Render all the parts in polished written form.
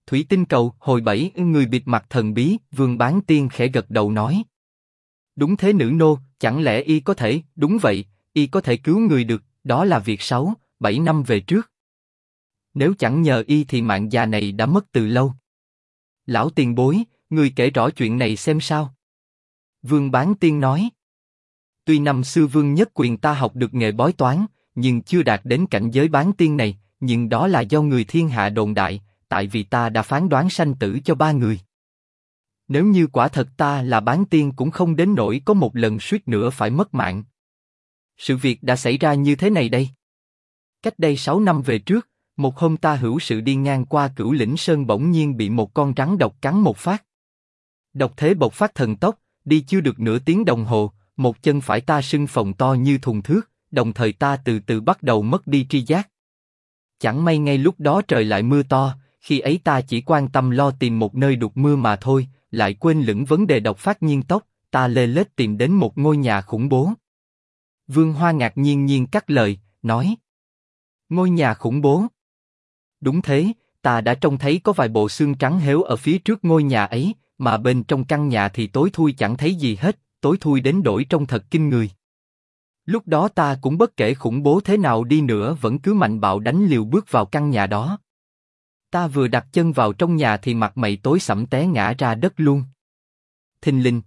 Thủy tinh cầu, hồi 7, người bịt mặt thần bí, Vương Bán Tiên khẽ gật đầu nói. Đúng thế nữ nô, chẳng lẽ y có thể, đúng vậy, y có thể cứu người được, đó là việc 6, 7 năm về trước. Nếu chẳng nhờ y thì mạng già này đã mất từ lâu. Lão tiền bối, người kể rõ chuyện này xem sao. Vương Bán Tiên nói. Tuy năm xưa Vương Nhất Quyền ta học được nghề bói toán, nhưng chưa đạt đến cảnh giới bán tiên này, nhưng đó là do người thiên hạ đồn đại, tại vì ta đã phán đoán sanh tử cho 3 người. Nếu như quả thật ta là bán tiên cũng không đến nỗi có một lần suýt nữa phải mất mạng. Sự việc đã xảy ra như thế này đây. Cách đây 6 năm về trước, một hôm ta hữu sự đi ngang qua Cửu Lĩnh Sơn bỗng nhiên bị một con rắn độc cắn một phát. Độc thế bộc phát thần tốc, đi chưa được nửa tiếng đồng hồ, một chân phải ta sưng phồng to như thùng thước, đồng thời ta từ từ bắt đầu mất đi tri giác. Chẳng may ngay lúc đó trời lại mưa to, khi ấy ta chỉ quan tâm lo tìm một nơi đục mưa mà thôi, lại quên lửng vấn đề độc phát nhiên tốc, ta lê lết tìm đến một ngôi nhà khủng bố. Vương Hoa ngạc nhiên cắt lời, nói. Ngôi nhà khủng bố? Đúng thế, ta đã trông thấy có vài bộ xương trắng héo ở phía trước ngôi nhà ấy, mà bên trong căn nhà thì tối thui chẳng thấy gì hết, tối thui đến đổi trông thật kinh người. Lúc đó ta cũng bất kể khủng bố thế nào đi nữa vẫn cứ mạnh bạo đánh liều bước vào căn nhà đó. Ta vừa đặt chân vào trong nhà thì mặt mày tối sẫm té ngã ra đất luôn. Thình lình.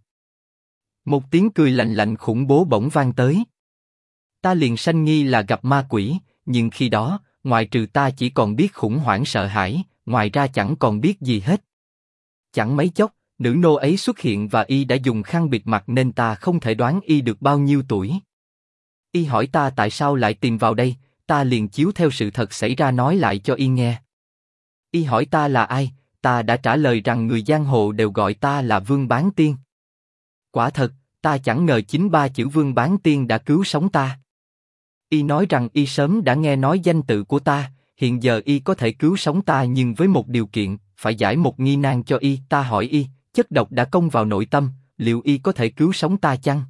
Một tiếng cười lạnh lạnh khủng bố bỗng vang tới. Ta liền sanh nghi là gặp ma quỷ, nhưng khi đó, ngoài trừ ta chỉ còn biết khủng hoảng sợ hãi, ngoài ra chẳng còn biết gì hết. Chẳng mấy chốc, nữ nô ấy xuất hiện và y đã dùng khăn bịt mặt nên ta không thể đoán y được bao nhiêu tuổi. Y hỏi ta tại sao lại tìm vào đây, ta liền chiếu theo sự thật xảy ra nói lại cho y nghe. Y hỏi ta là ai, ta đã trả lời rằng người giang hồ đều gọi ta là Vương Bán Tiên. Quả thật, ta chẳng ngờ chính 3 chữ Vương Bán Tiên đã cứu sống ta. Y nói rằng y sớm đã nghe nói danh tự của ta, hiện giờ y có thể cứu sống ta nhưng với một điều kiện, phải giải một nghi nan cho y. Ta hỏi y, chất độc đã công vào nội tâm, liệu y có thể cứu sống ta chăng?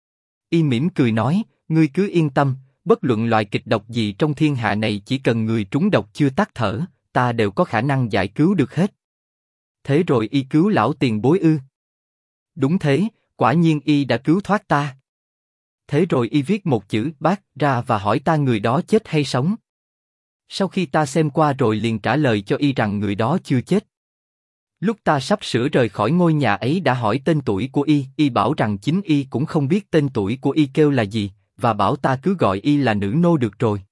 Y mỉm cười nói, ngươi cứ yên tâm, bất luận loại kịch độc gì trong thiên hạ này chỉ cần người trúng độc chưa tắt thở, ta đều có khả năng giải cứu được hết. Thế rồi y cứu lão tiền bối ư? Đúng thế, quả nhiên y đã cứu thoát ta. Thế rồi y viết một chữ bác ra và hỏi ta người đó chết hay sống. Sau khi ta xem qua rồi liền trả lời cho y rằng người đó chưa chết. Lúc ta sắp sửa rời khỏi ngôi nhà ấy đã hỏi tên tuổi của y, y bảo rằng chính y cũng không biết tên tuổi của y kêu là gì, và bảo ta cứ gọi y là nữ nô được rồi.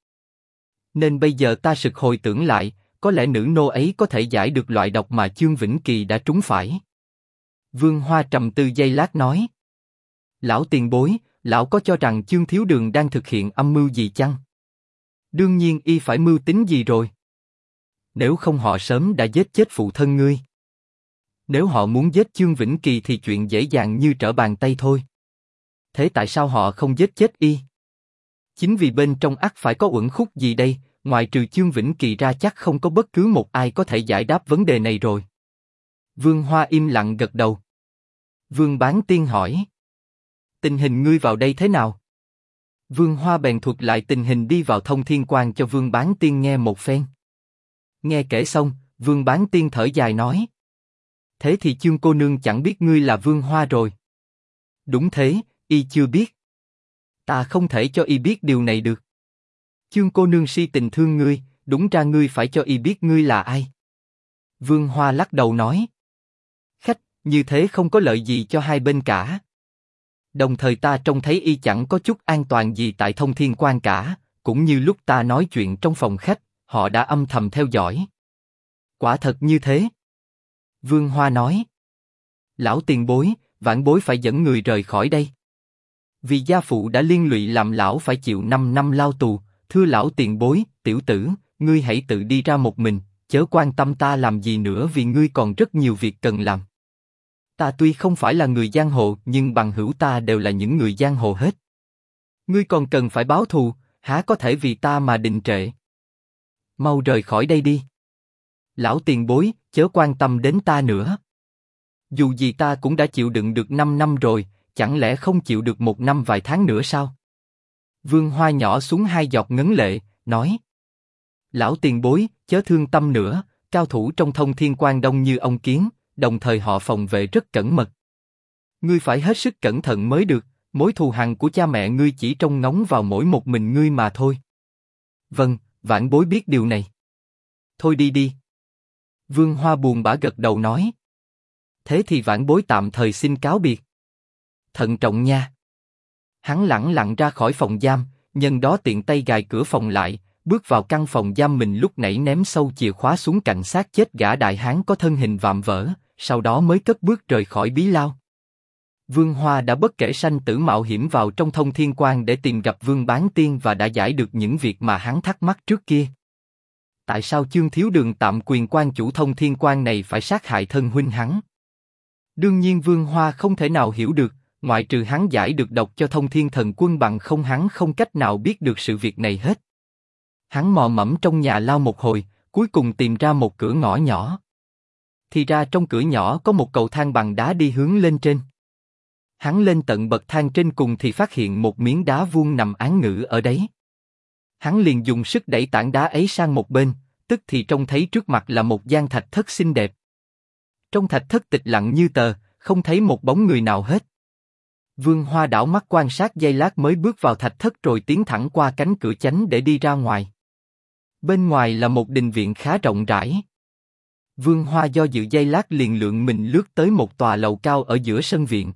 Nên bây giờ ta sực hồi tưởng lại, có lẽ nữ nô ấy có thể giải được loại độc mà Chương Vĩnh Kỳ đã trúng phải. Vương Hoa trầm tư giây lát nói. Lão tiền bối, lão có cho rằng Chương Thiếu Đường đang thực hiện âm mưu gì chăng? Đương nhiên y phải mưu tính gì rồi. Nếu không họ sớm đã giết chết phụ thân ngươi. Nếu họ muốn giết Chương Vĩnh Kỳ thì chuyện dễ dàng như trở bàn tay thôi. Thế tại sao họ không giết chết y? Chính vì bên trong ắt phải có uẩn khúc gì đây, ngoài trừ Chương Vĩnh Kỳ ra chắc không có bất cứ một ai có thể giải đáp vấn đề này rồi. Vương Hoa im lặng gật đầu. Vương Bán Tiên hỏi. Tình hình ngươi vào đây thế nào? Vương Hoa bèn thuật lại tình hình đi vào Thông Thiên Quan cho Vương Bán Tiên nghe một phen. Nghe kể xong, Vương Bán Tiên thở dài nói. Thế thì Chương cô nương chẳng biết ngươi là Vương Hoa rồi. Đúng thế, y chưa biết. Ta không thể cho y biết điều này được. Chương cô nương si tình thương ngươi, đúng ra ngươi phải cho y biết ngươi là ai. Vương Hoa lắc đầu nói. Khách, như thế không có lợi gì cho hai bên cả. Đồng thời ta trông thấy y chẳng có chút an toàn gì tại Thông Thiên Quan cả, cũng như lúc ta nói chuyện trong phòng khách, họ đã âm thầm theo dõi. Quả thật như thế. Vương Hoa nói. Lão tiền bối, vãn bối phải dẫn người rời khỏi đây. Vì gia phụ đã liên lụy làm lão phải chịu 5 năm lao tù, thưa lão tiền bối, tiểu tử, ngươi hãy tự đi ra một mình, chớ quan tâm ta làm gì nữa vì ngươi còn rất nhiều việc cần làm. Ta tuy không phải là người giang hồ nhưng bằng hữu ta đều là những người giang hồ hết. Ngươi còn cần phải báo thù, há có thể vì ta mà đình trệ. Mau rời khỏi đây đi. Lão tiền bối, chớ quan tâm đến ta nữa. Dù gì ta cũng đã chịu đựng được 5 năm rồi, chẳng lẽ không chịu được 1 năm vài tháng nữa sao? Vương Hoa nhỏ xuống 2 giọt ngấn lệ, nói. Lão tiền bối, chớ thương tâm nữa, cao thủ trong Thông Thiên Quan đông như ông kiến, đồng thời họ phòng vệ rất cẩn mật. Ngươi phải hết sức cẩn thận mới được, mối thù hằn của cha mẹ ngươi chỉ trông ngóng vào mỗi một mình ngươi mà thôi. Vâng, vãn bối biết điều này. Thôi đi đi. Vương Hoa buồn bã gật đầu nói. Thế thì vãn bối tạm thời xin cáo biệt. Thận trọng nha. Hắn lẳng lặng ra khỏi phòng giam, nhân đó tiện tay gài cửa phòng lại, bước vào căn phòng giam mình lúc nãy ném sâu chìa khóa xuống cạnh xác chết gã đại hán có thân hình vạm vỡ, sau đó mới cất bước rời khỏi bí lao. Vương Hoa đã bất kể sanh tử mạo hiểm vào trong Thông Thiên Quan để tìm gặp Vương Bán Tiên và đã giải được những việc mà hắn thắc mắc trước kia. Tại sao Chương Thiếu Đường tạm quyền quan chủ Thông Thiên Quan này phải sát hại thân huynh hắn? Đương nhiên Vương Hoa không thể nào hiểu được, ngoại trừ hắn giải được độc cho Thông Thiên Thần Quân bằng không hắn không cách nào biết được sự việc này hết. Hắn mò mẫm trong nhà lao một hồi, cuối cùng tìm ra một cửa ngõ nhỏ. Thì ra trong cửa nhỏ có một cầu thang bằng đá đi hướng lên trên. Hắn lên tận bậc thang trên cùng thì phát hiện một miếng đá vuông nằm án ngữ ở đấy. Hắn liền dùng sức đẩy tảng đá ấy sang một bên, tức thì trông thấy trước mặt là một gian thạch thất xinh đẹp. Trong thạch thất tịch lặng như tờ, không thấy một bóng người nào hết. Vương Hoa đảo mắt quan sát giây lát mới bước vào thạch thất rồi tiến thẳng qua cánh cửa chánh để đi ra ngoài. Bên ngoài là một đình viện khá rộng rãi. Vương Hoa do dự giây lát liền lượn mình lướt tới một tòa lầu cao ở giữa sân viện.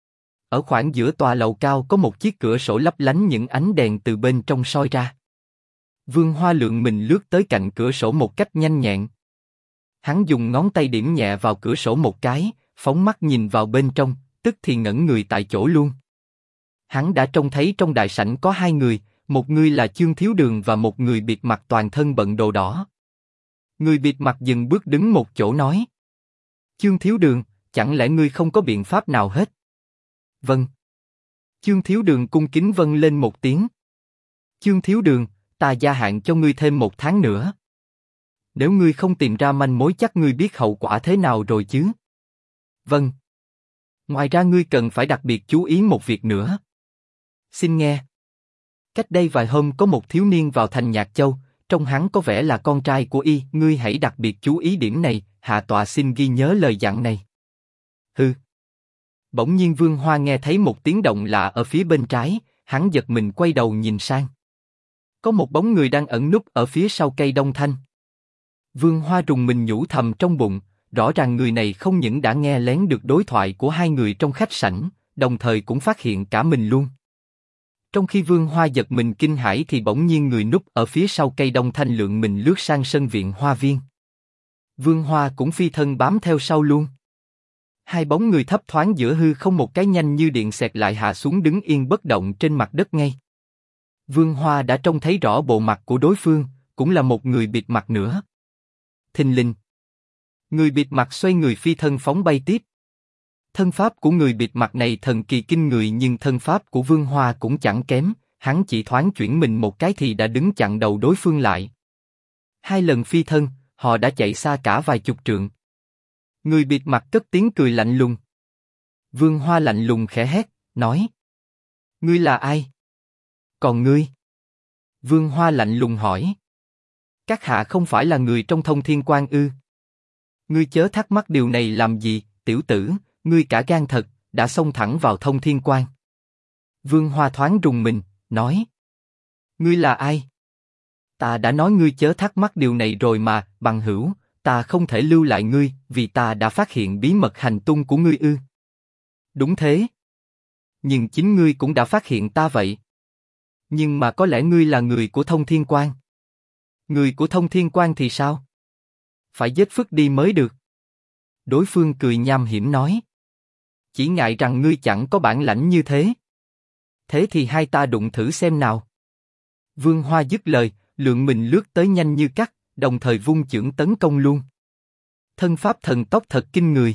Ở khoảng giữa tòa lầu cao có một chiếc cửa sổ lấp lánh những ánh đèn từ bên trong soi ra. Vương Hoa lượn mình lướt tới cạnh cửa sổ một cách nhanh nhẹn. Hắn dùng ngón tay điểm nhẹ vào cửa sổ một cái, phóng mắt nhìn vào bên trong, tức thì ngẩn người tại chỗ luôn. Hắn đã trông thấy trong đại sảnh có hai người, một người là Chương Thiếu Đường và một người bịt mặt toàn thân bận đồ đỏ. Người bịt mặt dừng bước đứng một chỗ nói: Chương Thiếu Đường, chẳng lẽ ngươi không có biện pháp nào hết? Vâng. Chương Thiếu Đường cung kính vâng lên một tiếng. Chương Thiếu Đường, ta gia hạn cho ngươi thêm 1 tháng nữa. Nếu ngươi không tìm ra manh mối chắc ngươi biết hậu quả thế nào rồi chứ? Vâng. Ngoài ra ngươi cần phải đặc biệt chú ý một việc nữa. Xin nghe. Cách đây vài hôm có một thiếu niên vào thành Nhạc Châu, trông hắn có vẻ là con trai của y, ngươi hãy đặc biệt chú ý điểm này, hạ tọa xin ghi nhớ lời dặn này. Hừ. Bỗng nhiên Vương Hoa nghe thấy một tiếng động lạ ở phía bên trái, hắn giật mình quay đầu nhìn sang. Có một bóng người đang ẩn núp ở phía sau cây đông thanh. Vương Hoa rùng mình nhủ thầm trong bụng, rõ ràng người này không những đã nghe lén được đối thoại của hai người trong khách sảnh, đồng thời cũng phát hiện cả mình luôn. Trong khi Vương Hoa giật mình kinh hãi thì bỗng nhiên người núp ở phía sau cây đông thanh lượn mình lướt sang sân viện hoa viên. Vương Hoa cũng phi thân bám theo sau luôn. Hai bóng người thấp thoáng giữa hư không, một cái nhanh như điện xẹt lại hạ xuống đứng yên bất động trên mặt đất ngay. Vương Hoa đã trông thấy rõ bộ mặt của đối phương, cũng là một người bịt mặt nữa. Thình lình, người bịt mặt xoay người phi thân phóng bay tiếp. Thân pháp của người bịt mặt này thần kỳ kinh người, nhưng thân pháp của Vương Hoa cũng chẳng kém, hắn chỉ thoáng chuyển mình một cái thì đã đứng chặn đầu đối phương lại. 2 lần phi thân, họ đã chạy xa cả vài chục trượng. Người bịt mặt cất tiếng cười lạnh lùng. Vương Hoa lạnh lùng khẽ hét, nói: Ngươi là ai? Còn ngươi? Vương Hoa lạnh lùng hỏi. Các hạ không phải là người trong Thông Thiên Quan ư? Ngươi chớ thắc mắc điều này làm gì, tiểu tử, ngươi cả gan thật, đã xông thẳng vào Thông Thiên Quan. Vương Hoa thoáng rùng mình, nói: Ngươi là ai? Ta đã nói ngươi chớ thắc mắc điều này rồi mà, bằng hữu, ta không thể lưu lại ngươi, vì ta đã phát hiện bí mật hành tung của ngươi ư? Đúng thế. Nhưng chính ngươi cũng đã phát hiện ta vậy. Nhưng mà có lẽ ngươi là người của Thông Thiên Quan. Người của Thông Thiên Quan thì sao? Phải giết phức đi mới được. Đối phương cười nham hiểm nói: Chỉ ngại rằng ngươi chẳng có bản lãnh như thế. Thế thì hai ta đụng thử xem nào. Vương Hoa dứt lời, lượn mình lướt tới nhanh như cắt, đồng thời vung chưởng tấn công luôn. Thân pháp thần tốc thật kinh người.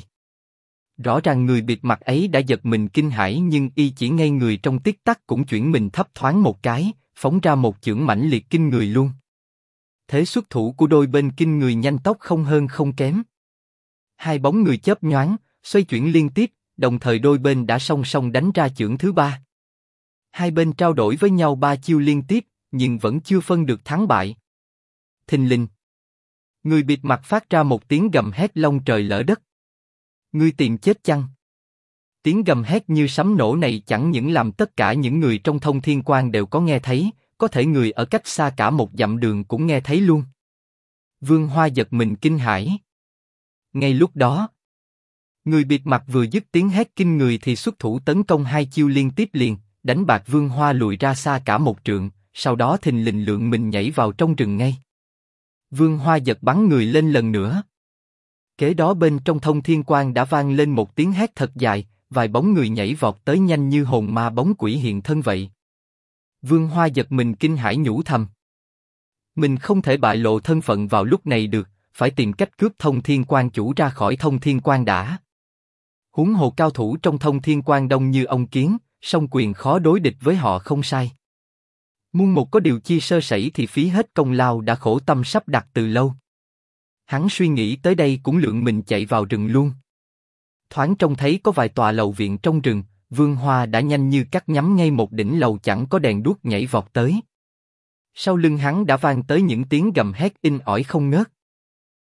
Rõ ràng người bịt mặt ấy đã giật mình kinh hãi, nhưng y chỉ ngây người trong tích tắc cũng chuyển mình thấp thoáng một cái, phóng ra một chưởng mãnh liệt kinh người luôn. Thế xuất thủ của đôi bên kinh người nhanh tốc không hơn không kém. Hai bóng người chớp nhoáng, xoay chuyển liên tiếp, đồng thời đôi bên đã song song đánh ra chưởng thứ 3. Hai bên trao đổi với nhau 3 chiêu liên tiếp, nhưng vẫn chưa phân được thắng bại. Thình lình, Người bịt mặt phát ra một tiếng gầm hét long trời lỡ đất. Ngươi tìm chết chăng? Tiếng gầm hét như sấm nổ này chẳng những làm tất cả những người trong Thông Thiên Quan đều có nghe thấy, có thể người ở cách xa cả một dặm đường cũng nghe thấy luôn. Vương Hoa giật mình kinh hãi. Ngay lúc đó, người bịt mặt vừa dứt tiếng hét kinh người thì xuất thủ tấn công 2 chiêu liên tiếp liền, đánh bạt Vương Hoa lùi ra xa cả 1 trượng, sau đó thình lình lượng mình nhảy vào trong rừng ngay. Vương Hoa giật bắn người lên lần nữa. Kế đó bên trong Thông Thiên Quan đã vang lên một tiếng hét thật dài, vài bóng người nhảy vọt tới nhanh như hồn ma bóng quỷ hiện thân vậy. Vương Hoa giật mình kinh hãi nhủ thầm. Mình không thể bại lộ thân phận vào lúc này được, phải tìm cách cướp Thông Thiên Quan chủ ra khỏi Thông Thiên Quan đã. Huống hồ cao thủ trong Thông Thiên Quan đông như ông kiến, song quyền khó đối địch với họ không sai. Muôn một có điều chi sơ sẩy thì phí hết công lao đã khổ tâm sắp đặt từ lâu. Hắn suy nghĩ tới đây cũng lượng mình chạy vào rừng luôn. Thoáng trông thấy có vài tòa lầu viện trong rừng, Vương Hoa đã nhanh như cắt nhắm ngay một đỉnh lầu chẳng có đèn đuốc nhảy vọt tới. Sau lưng hắn đã vang tới những tiếng gầm hét in ỏi không ngớt.